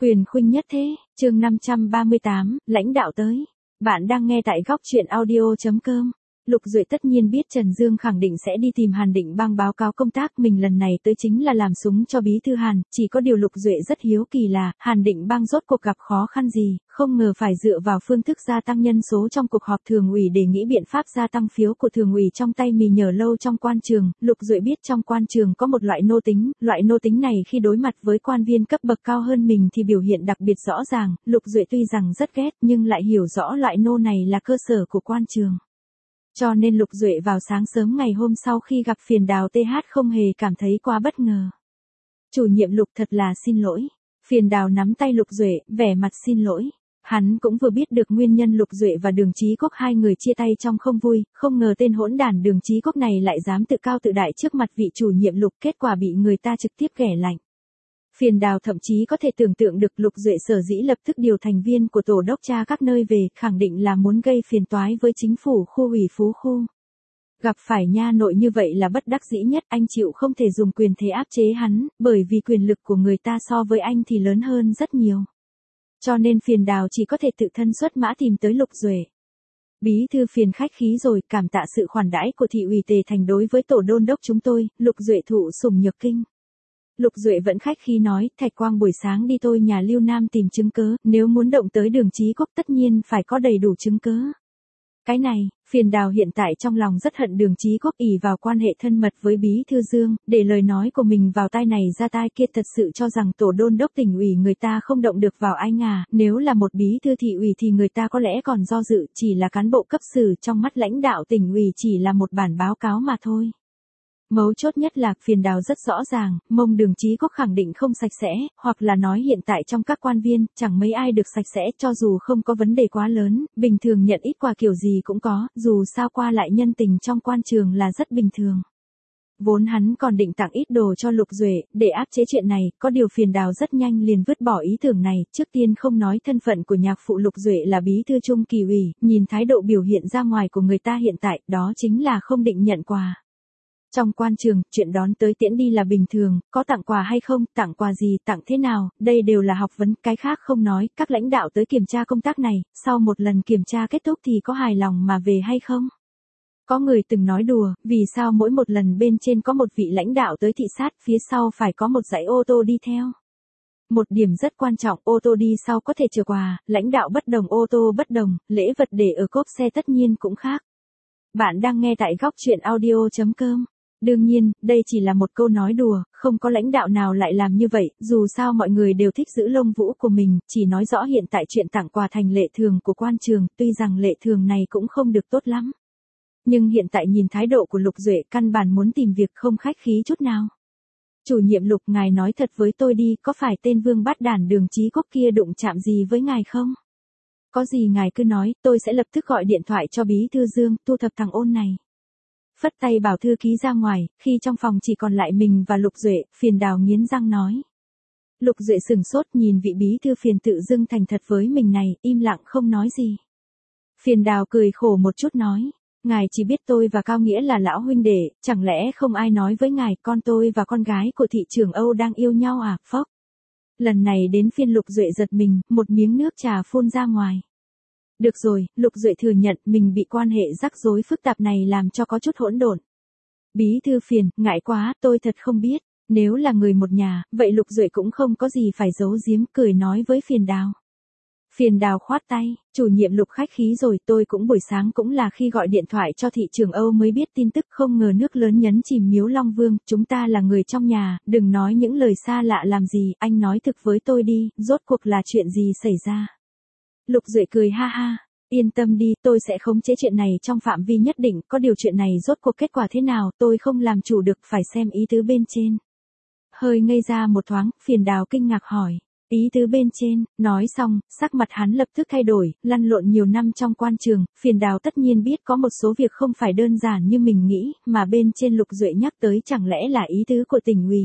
Quyền khuynh nhất thế, chương 538, lãnh đạo tới. Bạn đang nghe tại góc truyện audio.com. Lục Duệ tất nhiên biết Trần Dương khẳng định sẽ đi tìm Hàn Định Bang báo cáo công tác mình lần này tới chính là làm súng cho bí thư Hàn, chỉ có điều Lục Duệ rất hiếu kỳ là Hàn Định Bang rốt cuộc gặp khó khăn gì, không ngờ phải dựa vào phương thức gia tăng nhân số trong cuộc họp thường ủy để nghĩ biện pháp gia tăng phiếu của thường ủy trong tay mì nhờ lâu trong quan trường. Lục Duệ biết trong quan trường có một loại nô tính này khi đối mặt với quan viên cấp bậc cao hơn mình thì biểu hiện đặc biệt rõ ràng. Lục Duệ tuy rằng rất ghét nhưng lại hiểu rõ loại nô này là cơ sở của quan trường. Cho nên Lục Duệ vào sáng sớm ngày hôm sau khi gặp Phiền Đào TH không hề cảm thấy quá bất ngờ. Chủ nhiệm Lục thật là xin lỗi. Phiền Đào nắm tay Lục Duệ, vẻ mặt xin lỗi. Hắn cũng vừa biết được nguyên nhân Lục Duệ và Đường Chí Quốc hai người chia tay trong không vui, không ngờ tên hỗn đản Đường Chí Quốc này lại dám tự cao tự đại trước mặt vị chủ nhiệm Lục, kết quả bị người ta trực tiếp ghẻ lạnh. Phiền Đào thậm chí có thể tưởng tượng được Lục Duệ sở dĩ lập tức điều thành viên của tổ đốc tra các nơi về, khẳng định là muốn gây phiền toái với chính phủ khu ủy Phú Khu. Gặp phải nha nội như vậy là bất đắc dĩ nhất, anh chịu không thể dùng quyền thế áp chế hắn, bởi vì quyền lực của người ta so với anh thì lớn hơn rất nhiều. Cho nên Phiền Đào chỉ có thể tự thân xuất mã tìm tới Lục Duệ. Bí thư Phiền khách khí rồi, cảm tạ sự khoản đãi của thị ủy Tề Thành đối với tổ đôn đốc chúng tôi. Lục Duệ thụ sủng nhược kinh. Lục Duệ vẫn khách khí nói, Thạch Quang buổi sáng đi tôi nhà Lưu Nam tìm chứng cớ, nếu muốn động tới Đường Chí Quốc tất nhiên phải có đầy đủ chứng cớ. Cái này, Phiền Đào hiện tại trong lòng rất hận Đường Chí Quốc ỷ vào quan hệ thân mật với Bí thư Dương, để lời nói của mình vào tai này ra tai kia, thật sự cho rằng tổ đôn đốc tỉnh ủy người ta không động được vào anh à, nếu là một bí thư thị ủy thì người ta có lẽ còn do dự, chỉ là cán bộ cấp sử trong mắt lãnh đạo tỉnh ủy chỉ là một bản báo cáo mà thôi. Mấu chốt nhất là Phiền Đào rất rõ ràng, mông Đường Chí Quốc khẳng định không sạch sẽ, hoặc là nói hiện tại trong các quan viên, chẳng mấy ai được sạch sẽ, cho dù không có vấn đề quá lớn, bình thường nhận ít quà kiểu gì cũng có, dù sao qua lại nhân tình trong quan trường là rất bình thường. Vốn hắn còn định tặng ít đồ cho Lục Duệ, để áp chế chuyện này, có điều Phiền Đào rất nhanh liền vứt bỏ ý tưởng này, trước tiên không nói thân phận của nhạc phụ Lục Duệ là bí thư Trung Kỳ ủy, nhìn thái độ biểu hiện ra ngoài của người ta hiện tại, đó chính là không định nhận quà. Trong quan trường, chuyện đón tới tiễn đi là bình thường, có tặng quà hay không, tặng quà gì, tặng thế nào, đây đều là học vấn, cái khác không nói, các lãnh đạo tới kiểm tra công tác này, sau một lần kiểm tra kết thúc thì có hài lòng mà về hay không? Có người từng nói đùa, vì sao mỗi một lần bên trên có một vị lãnh đạo tới thị sát, phía sau phải có một dãy ô tô đi theo? Một điểm rất quan trọng, ô tô đi sau có thể chở quà, lãnh đạo bất đồng ô tô bất đồng, lễ vật để ở cốp xe tất nhiên cũng khác. Bạn đang nghe tại góc truyện audio.com. Đương nhiên, đây chỉ là một câu nói đùa, không có lãnh đạo nào lại làm như vậy, dù sao mọi người đều thích giữ lông vũ của mình, chỉ nói rõ hiện tại chuyện tặng quà thành lệ thường của quan trường, tuy rằng lệ thường này cũng không được tốt lắm. Nhưng hiện tại nhìn thái độ của Lục Duệ căn bản muốn tìm việc không khách khí chút nào. Chủ nhiệm Lục, ngài nói thật với tôi đi, có phải tên vương bát đản Đường Chí Quốc kia đụng chạm gì với ngài không? Có gì ngài cứ nói, tôi sẽ lập tức gọi điện thoại cho bí thư Dương, thu thập thằng ôn này. Phất tay bảo thư ký ra ngoài, khi trong phòng chỉ còn lại mình và Lục Duệ, Phiền Đào nghiến răng nói. Lục Duệ sừng sốt nhìn vị bí thư Phiền tự dưng thành thật với mình này, im lặng không nói gì. Phiền Đào cười khổ một chút nói, ngài chỉ biết tôi và Cao Nghĩa là lão huynh đệ, chẳng lẽ không ai nói với ngài con tôi và con gái của thị trưởng Âu đang yêu nhau à, phốc. Lần này đến phiên Lục Duệ giật mình, một miếng nước trà phun ra ngoài. Được rồi, Lục Duệ thừa nhận mình bị quan hệ rắc rối phức tạp này làm cho có chút hỗn độn. Bí thư Phiền, ngại quá, tôi thật không biết. Nếu là người một nhà, vậy Lục Duệ cũng không có gì phải giấu giếm, cười nói với Phiền Đào. Phiền Đào khoát tay, chủ nhiệm Lục khách khí rồi, tôi cũng buổi sáng cũng là khi gọi điện thoại cho thị trưởng Âu mới biết tin tức, không ngờ nước lớn nhấn chìm Miếu Long Vương, chúng ta là người trong nhà, đừng nói những lời xa lạ làm gì, anh nói thực với tôi đi, rốt cuộc là chuyện gì xảy ra. Lục Duệ cười ha ha, yên tâm đi, tôi sẽ khống chế chuyện này trong phạm vi nhất định, có điều chuyện này rốt cuộc kết quả thế nào, tôi không làm chủ được, phải xem ý tứ bên trên. Hơi ngây ra một thoáng, Phiền Đào kinh ngạc hỏi, ý tứ bên trên, nói xong, sắc mặt hắn lập tức thay đổi, lăn lộn nhiều năm trong quan trường, Phiền Đào tất nhiên biết có một số việc không phải đơn giản như mình nghĩ, mà bên trên Lục Duệ nhắc tới chẳng lẽ là ý tứ của tỉnh ủy.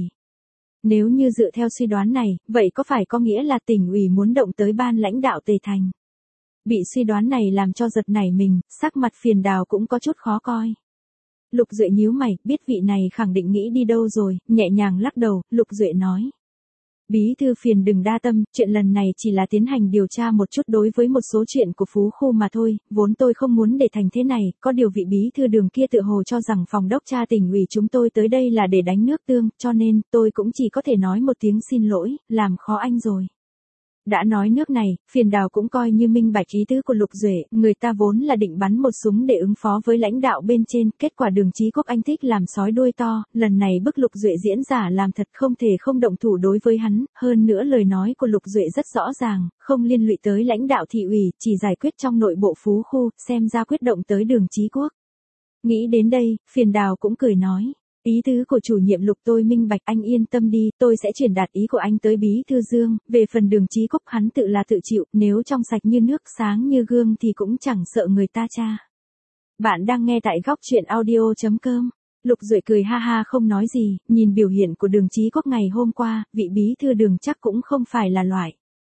Nếu như dựa theo suy đoán này, vậy có phải có nghĩa là tỉnh ủy muốn động tới ban lãnh đạo Tề Thành? Bị suy đoán này làm cho giật nảy mình, sắc mặt Phiền Đào cũng có chút khó coi. Lục Duệ nhíu mày, biết vị này khẳng định nghĩ đi đâu rồi, nhẹ nhàng lắc đầu, Lục Duệ nói. Bí thư phiền đừng đa tâm, chuyện lần này chỉ là tiến hành điều tra một chút đối với một số chuyện của Phú Khu mà thôi, vốn tôi không muốn để thành thế này, có điều vị bí thư Đường kia tự hồ cho rằng phòng đốc tra tỉnh ủy chúng tôi tới đây là để đánh nước tương, cho nên tôi cũng chỉ có thể nói một tiếng xin lỗi, làm khó anh rồi. Đã nói nước này, Phiền Đào cũng coi như minh bạch ý tứ của Lục Duệ, người ta vốn là định bắn một súng để ứng phó với lãnh đạo bên trên, kết quả Đường Chí Quốc anh thích làm sói đuôi to, lần này bức Lục Duệ diễn giả làm thật không thể không động thủ đối với hắn, hơn nữa lời nói của Lục Duệ rất rõ ràng, không liên lụy tới lãnh đạo thị ủy, chỉ giải quyết trong nội bộ Phú Khu, xem ra quyết động tới Đường Chí Quốc. Nghĩ đến đây, Phiền Đào cũng cười nói. Ý tứ của chủ nhiệm Lục tôi minh bạch, anh yên tâm đi, tôi sẽ truyền đạt ý của anh tới bí thư Dương, về phần Đường Chí Quốc hắn tự là tự chịu, nếu trong sạch như nước sáng như gương thì cũng chẳng sợ người ta tra. Bạn đang nghe tại góc truyện audio.com. Lục Duệ cười ha ha không nói gì, nhìn biểu hiện của Đường Chí Quốc ngày hôm qua, vị bí thư Đường chắc cũng không phải là loại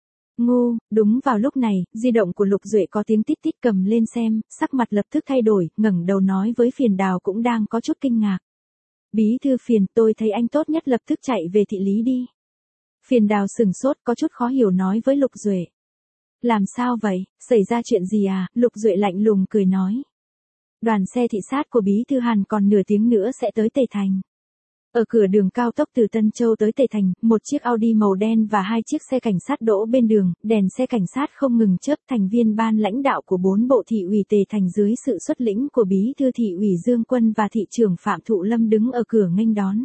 ngu. Đúng vào lúc này, di động của Lục Duệ có tiếng tít tít, cầm lên xem, sắc mặt lập tức thay đổi, ngẩng đầu nói với Phiền Đào cũng đang có chút kinh ngạc. Bí thư Phiền, tôi thấy anh tốt nhất lập tức chạy về thị lý đi. Phiền Đào sừng sốt có chút khó hiểu nói với Lục Duệ. Làm sao vậy, xảy ra chuyện gì à, Lục Duệ lạnh lùng cười nói. Đoàn xe thị sát của Bí thư Hàn còn nửa tiếng nữa sẽ tới Tây Thành. Ở cửa đường cao tốc từ Tân Châu tới Tây Thành, một chiếc Audi màu đen và 2 chiếc xe cảnh sát đỗ bên đường, đèn xe cảnh sát không ngừng chớp, thành viên ban lãnh đạo của 4 bộ thị ủy Tề Thành dưới sự xuất lĩnh của bí thư thị ủy Dương Quân và thị trưởng Phạm Thụ Lâm đứng ở cửa nghênh đón.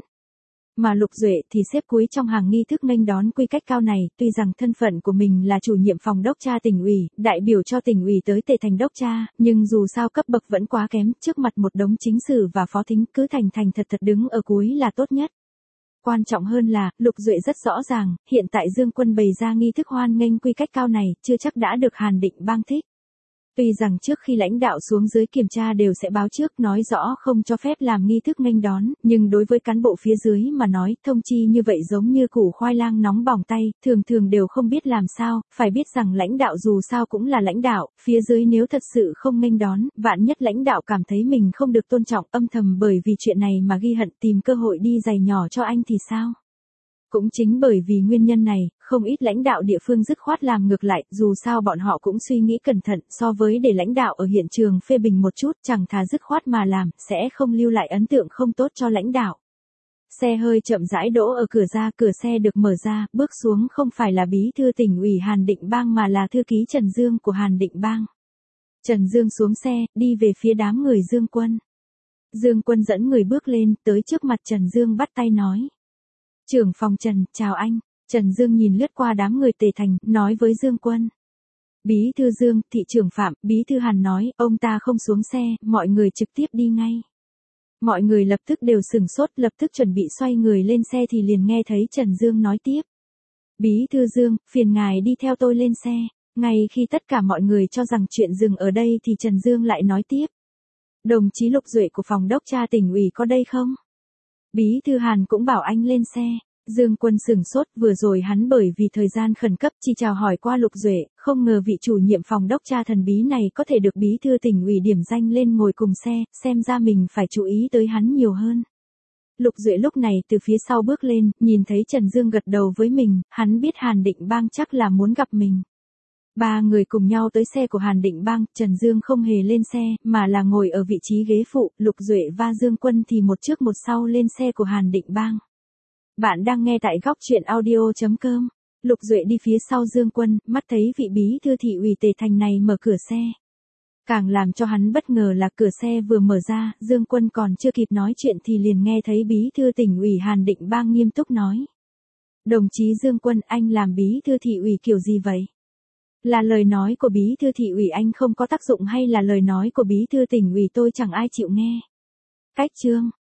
Mà Lục Duệ thì xếp cuối trong hàng nghi thức nghênh đón quy cách cao này, tuy rằng thân phận của mình là chủ nhiệm phòng đốc tra tỉnh ủy, đại biểu cho tỉnh ủy tới Tề Thành đốc tra, nhưng dù sao cấp bậc vẫn quá kém, trước mặt một đống chính sử và phó thính cứ thành thật đứng ở cuối là tốt nhất. Quan trọng hơn là, Lục Duệ rất rõ ràng, hiện tại Dương Quân bày ra nghi thức hoan nghênh quy cách cao này, chưa chắc đã được Hàn Định Bang thích. Tuy rằng trước khi lãnh đạo xuống dưới kiểm tra đều sẽ báo trước nói rõ không cho phép làm nghi thức nghênh đón, nhưng đối với cán bộ phía dưới mà nói, thông chi như vậy giống như củ khoai lang nóng bỏng tay, thường đều không biết làm sao, phải biết rằng lãnh đạo dù sao cũng là lãnh đạo, phía dưới nếu thật sự không nghênh đón, vạn nhất lãnh đạo cảm thấy mình không được tôn trọng, âm thầm bởi vì chuyện này mà ghi hận tìm cơ hội đi giày nhỏ cho anh thì sao? Cũng chính bởi vì nguyên nhân này, không ít lãnh đạo địa phương dứt khoát làm ngược lại, dù sao bọn họ cũng suy nghĩ cẩn thận, so với để lãnh đạo ở hiện trường phê bình một chút, chẳng thà dứt khoát mà làm, sẽ không lưu lại ấn tượng không tốt cho lãnh đạo. Xe hơi chậm rãi đỗ ở cửa ra, cửa xe được mở ra, bước xuống không phải là bí thư tỉnh ủy Hàn Định Bang mà là thư ký Trần Dương của Hàn Định Bang. Trần Dương xuống xe, đi về phía đám người Dương Quân. Dương Quân dẫn người bước lên, tới trước mặt Trần Dương bắt tay nói. Trưởng phòng Trần, chào anh. Trần Dương nhìn lướt qua đám người Tề Thành, nói với Dương Quân. Bí thư Dương, thị trưởng Phạm, bí thư Hàn nói, ông ta không xuống xe, mọi người trực tiếp đi ngay. Mọi người lập tức đều sửng sốt, lập tức chuẩn bị xoay người lên xe thì liền nghe thấy Trần Dương nói tiếp. Bí thư Dương, phiền ngài đi theo tôi lên xe. Ngay khi tất cả mọi người cho rằng chuyện dừng ở đây thì Trần Dương lại nói tiếp. Đồng chí Lục Duệ của phòng đốc tra tỉnh ủy có đây không? Bí thư Hàn cũng bảo anh lên xe. Dương Quân sửng sốt, vừa rồi hắn bởi vì thời gian khẩn cấp chỉ chào hỏi qua Lục Duệ, không ngờ vị chủ nhiệm phòng đốc tra thần bí này có thể được bí thư tỉnh ủy điểm danh lên ngồi cùng xe, xem ra mình phải chú ý tới hắn nhiều hơn. Lục Duệ lúc này từ phía sau bước lên, nhìn thấy Trần Dương gật đầu với mình, hắn biết Hàn Định Bang chắc là muốn gặp mình. Ba người cùng nhau tới xe của Hàn Định Bang, Trần Dương không hề lên xe, mà là ngồi ở vị trí ghế phụ, Lục Duệ và Dương Quân thì một trước một sau lên xe của Hàn Định Bang. Bạn đang nghe tại góc truyện audio.com. Lục Duệ đi phía sau Dương Quân, mắt thấy vị bí thư thị ủy Tề Thành này mở cửa xe. Càng làm cho hắn bất ngờ là cửa xe vừa mở ra, Dương Quân còn chưa kịp nói chuyện thì liền nghe thấy bí thư tỉnh ủy Hàn Định Bang nghiêm túc nói. Đồng chí Dương Quân, anh làm bí thư thị ủy kiểu gì vậy? Là lời nói của bí thư thị ủy anh không có tác dụng hay là lời nói của bí thư tỉnh ủy tôi chẳng ai chịu nghe? Cách chương.